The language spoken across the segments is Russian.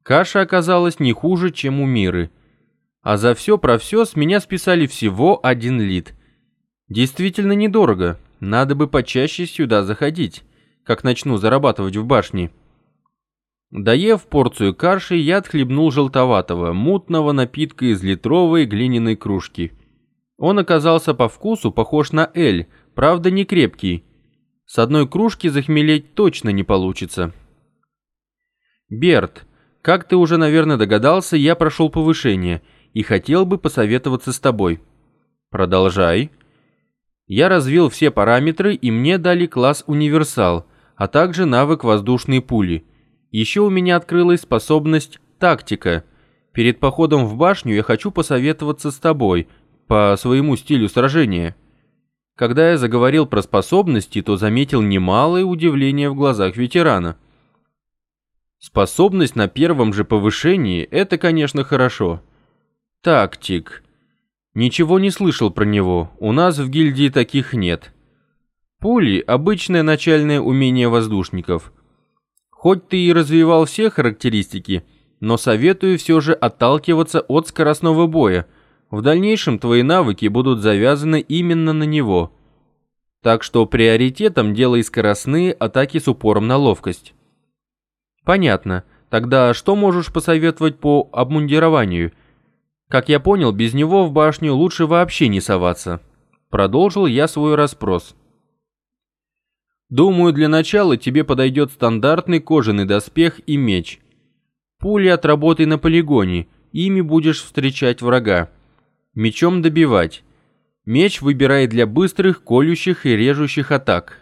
Каша оказалась не хуже, чем у Миры. А за все про все с меня списали всего 1 лит. Действительно недорого, надо бы почаще сюда заходить, как начну зарабатывать в башне. Доев порцию каши, я отхлебнул желтоватого, мутного напитка из литровой глиняной кружки. Он оказался по вкусу похож на эль, правда не крепкий. С одной кружки захмелеть точно не получится. Берт, как ты уже, наверное, догадался, я прошел повышение и хотел бы посоветоваться с тобой. Продолжай. Я развил все параметры, и мне дали класс универсал, а также навык воздушной пули. Еще у меня открылась способность тактика. Перед походом в башню я хочу посоветоваться с тобой по своему стилю сражения. Когда я заговорил про способности, то заметил немалое удивление в глазах ветерана. Способность на первом же повышении – это, конечно, хорошо. Тактик. Ничего не слышал про него, у нас в гильдии таких нет. Пули – обычное начальное умение воздушников. Хоть ты и развивал все характеристики, но советую все же отталкиваться от скоростного боя. В дальнейшем твои навыки будут завязаны именно на него. Так что приоритетом делай скоростные атаки с упором на ловкость. Понятно. Тогда что можешь посоветовать по обмундированию? Как я понял, без него в башню лучше вообще не соваться. Продолжил я свой расспрос. Думаю, для начала тебе подойдет стандартный кожаный доспех и меч. Пули отработай на полигоне, ими будешь встречать врага. Мечом добивать. Меч выбирай для быстрых, колющих и режущих атак.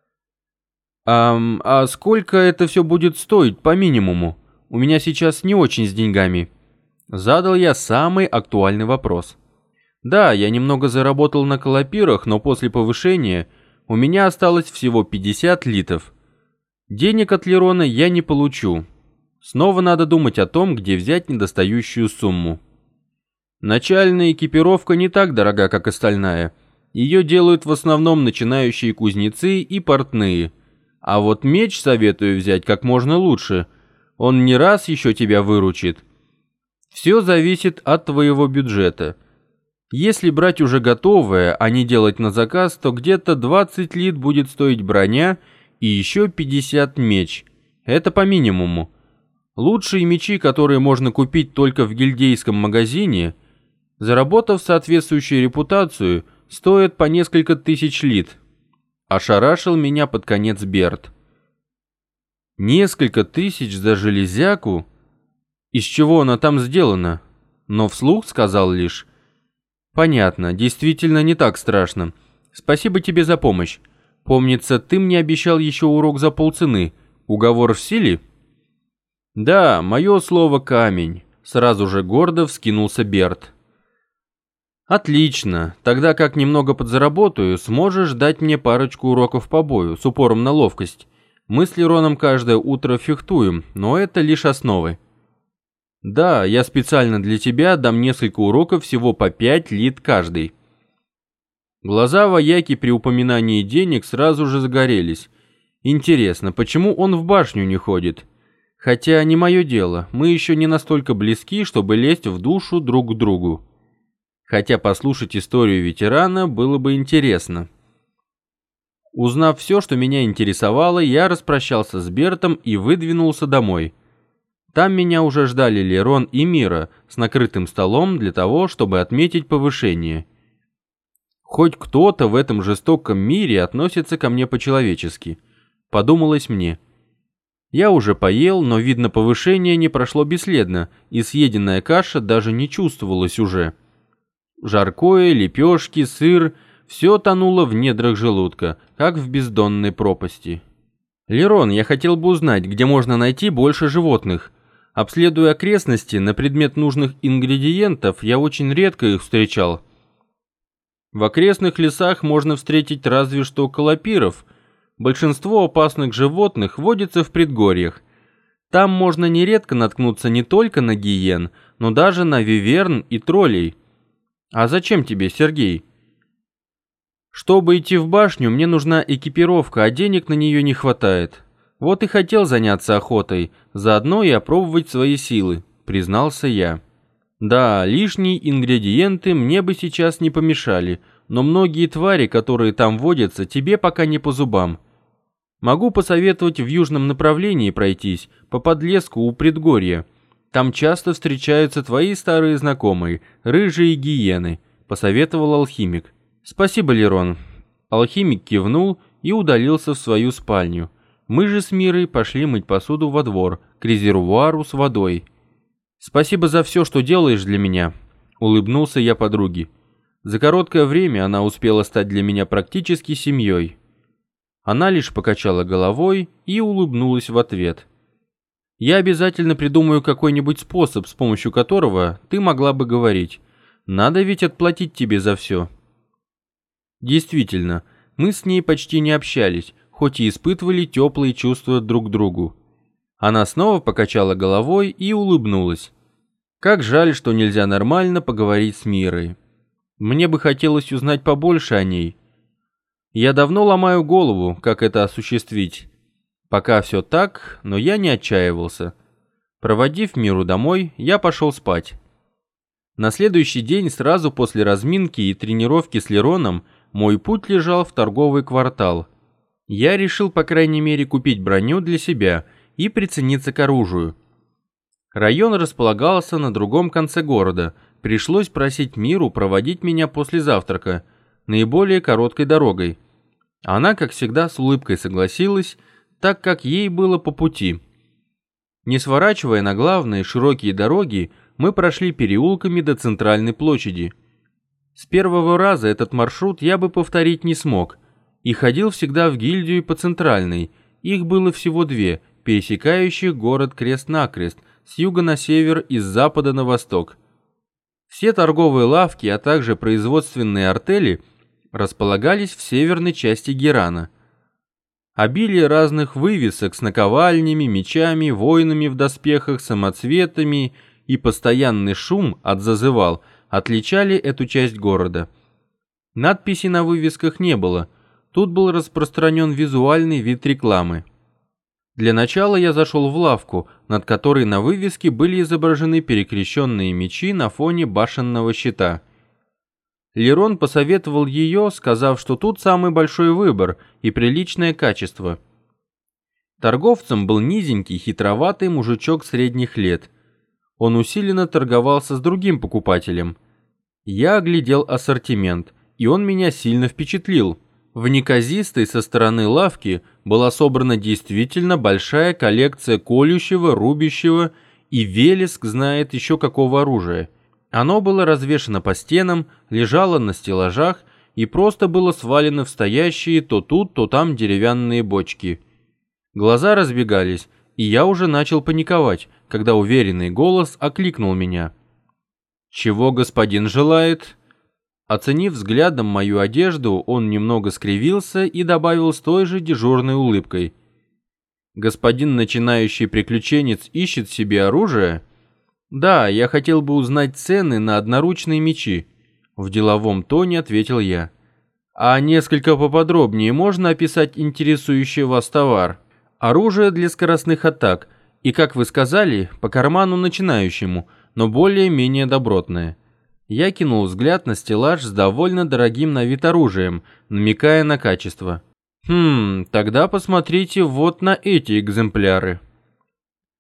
А сколько это все будет стоить по минимуму? У меня сейчас не очень с деньгами. Задал я самый актуальный вопрос. Да, я немного заработал на колопирах, но после повышения у меня осталось всего 50 литов. Денег от Лерона я не получу. Снова надо думать о том, где взять недостающую сумму. Начальная экипировка не так дорога, как остальная. Ее делают в основном начинающие кузнецы и портные. А вот меч советую взять как можно лучше. Он не раз еще тебя выручит. Все зависит от твоего бюджета. Если брать уже готовое, а не делать на заказ, то где-то 20 лит будет стоить броня и еще 50 меч. Это по минимуму. Лучшие мечи, которые можно купить только в гильдейском магазине, заработав соответствующую репутацию, стоят по несколько тысяч лит. Ошарашил меня под конец Берт. Несколько тысяч за железяку? Из чего она там сделана? Но вслух сказал лишь: понятно, действительно не так страшно. Спасибо тебе за помощь. Помнится, ты мне обещал еще урок за полцены. Уговор в силе? Да, мое слово камень. Сразу же гордо вскинулся Берт. Отлично. Тогда как немного подзаработаю, сможешь дать мне парочку уроков по бою с упором на ловкость. Мы с Лероном каждое утро фехтуем, но это лишь основы. Да, я специально для тебя дам несколько уроков всего по 5 лит каждый. Глаза вояки при упоминании денег сразу же загорелись. Интересно, почему он в башню не ходит? Хотя не мое дело, мы еще не настолько близки, чтобы лезть в душу друг к другу. Хотя послушать историю ветерана было бы интересно. Узнав все, что меня интересовало, я распрощался с Бертом и выдвинулся домой. Там меня уже ждали Лерон и Мира с накрытым столом для того, чтобы отметить повышение. Хоть кто-то в этом жестоком мире относится ко мне по-человечески, подумалось мне. Я уже поел, но, видно, повышение не прошло бесследно, и съеденная каша даже не чувствовалась уже. Жаркое, лепешки, сыр – все тонуло в недрах желудка, как в бездонной пропасти. «Лерон, я хотел бы узнать, где можно найти больше животных. Обследуя окрестности на предмет нужных ингредиентов, я очень редко их встречал. В окрестных лесах можно встретить разве что колопиров. Большинство опасных животных водится в предгорьях. Там можно нередко наткнуться не только на гиен, но даже на виверн и троллей. А зачем тебе, Сергей? Чтобы идти в башню, мне нужна экипировка, а денег на нее не хватает. Вот и хотел заняться охотой, заодно и опробовать свои силы, признался я. Да, лишние ингредиенты мне бы сейчас не помешали, но многие твари, которые там водятся, тебе пока не по зубам. Могу посоветовать в южном направлении пройтись, по подлеску у предгорья. Там часто встречаются твои старые знакомые, рыжие гиены, посоветовал алхимик. Спасибо, Лерон. Алхимик кивнул и удалился в свою спальню. Мы же с Мирой пошли мыть посуду во двор, к резервуару с водой. «Спасибо за все, что делаешь для меня», — улыбнулся я подруге. За короткое время она успела стать для меня практически семьей. Она лишь покачала головой и улыбнулась в ответ. «Я обязательно придумаю какой-нибудь способ, с помощью которого ты могла бы говорить. Надо ведь отплатить тебе за все». Действительно, мы с ней почти не общались, хоть и испытывали теплые чувства друг к другу. Она снова покачала головой и улыбнулась. Как жаль, что нельзя нормально поговорить с Мирой. Мне бы хотелось узнать побольше о ней. Я давно ломаю голову, как это осуществить. Пока все так, но я не отчаивался. Проводив Миру домой, я пошел спать. На следующий день, сразу после разминки и тренировки с Лероном, мой путь лежал в торговый квартал. Я решил, по крайней мере, купить броню для себя и прицениться к оружию. Район располагался на другом конце города. Пришлось просить Миру проводить меня после завтрака, наиболее короткой дорогой. Она, как всегда, с улыбкой согласилась, так как ей было по пути. Не сворачивая на главные широкие дороги, мы прошли переулками до центральной площади. С первого раза этот маршрут я бы повторить не смог, и ходил всегда в гильдию по центральной. Их было всего две, пересекающих город крест-накрест, с юга на север и с запада на восток. Все торговые лавки, а также производственные артели располагались в северной части Герана. Обилие разных вывесок с наковальнями, мечами, воинами в доспехах, самоцветами и постоянный шум от зазывал отличали эту часть города. Надписей на вывесках не было, тут был распространен визуальный вид рекламы. Для начала я зашел в лавку, над которой на вывеске были изображены перекрещенные мечи на фоне башенного щита. Лерон посоветовал ее, сказав, что тут самый большой выбор и приличное качество. Торговцем был низенький, хитроватый мужичок средних лет. Он усиленно торговался с другим покупателем. Я оглядел ассортимент, и он меня сильно впечатлил. В неказистой со стороны лавки была собрана действительно большая коллекция колющего, рубящего и Велеск знает еще какого оружия. Оно было развешано по стенам, лежало на стеллажах и просто было свалено в стоящие то тут, то там деревянные бочки. Глаза разбегались, и я уже начал паниковать, когда уверенный голос окликнул меня. «Чего господин желает?» Оценив взглядом мою одежду, он немного скривился и добавил с той же дежурной улыбкой. «Господин начинающий приключенец ищет себе оружие?» «Да, я хотел бы узнать цены на одноручные мечи», — в деловом тоне ответил я. «А несколько поподробнее можно описать интересующий вас товар? Оружие для скоростных атак, и, как вы сказали, по карману начинающему, но более-менее добротное». Я кинул взгляд на стеллаж с довольно дорогим на вид оружием, намекая на качество. «Тогда посмотрите вот на эти экземпляры».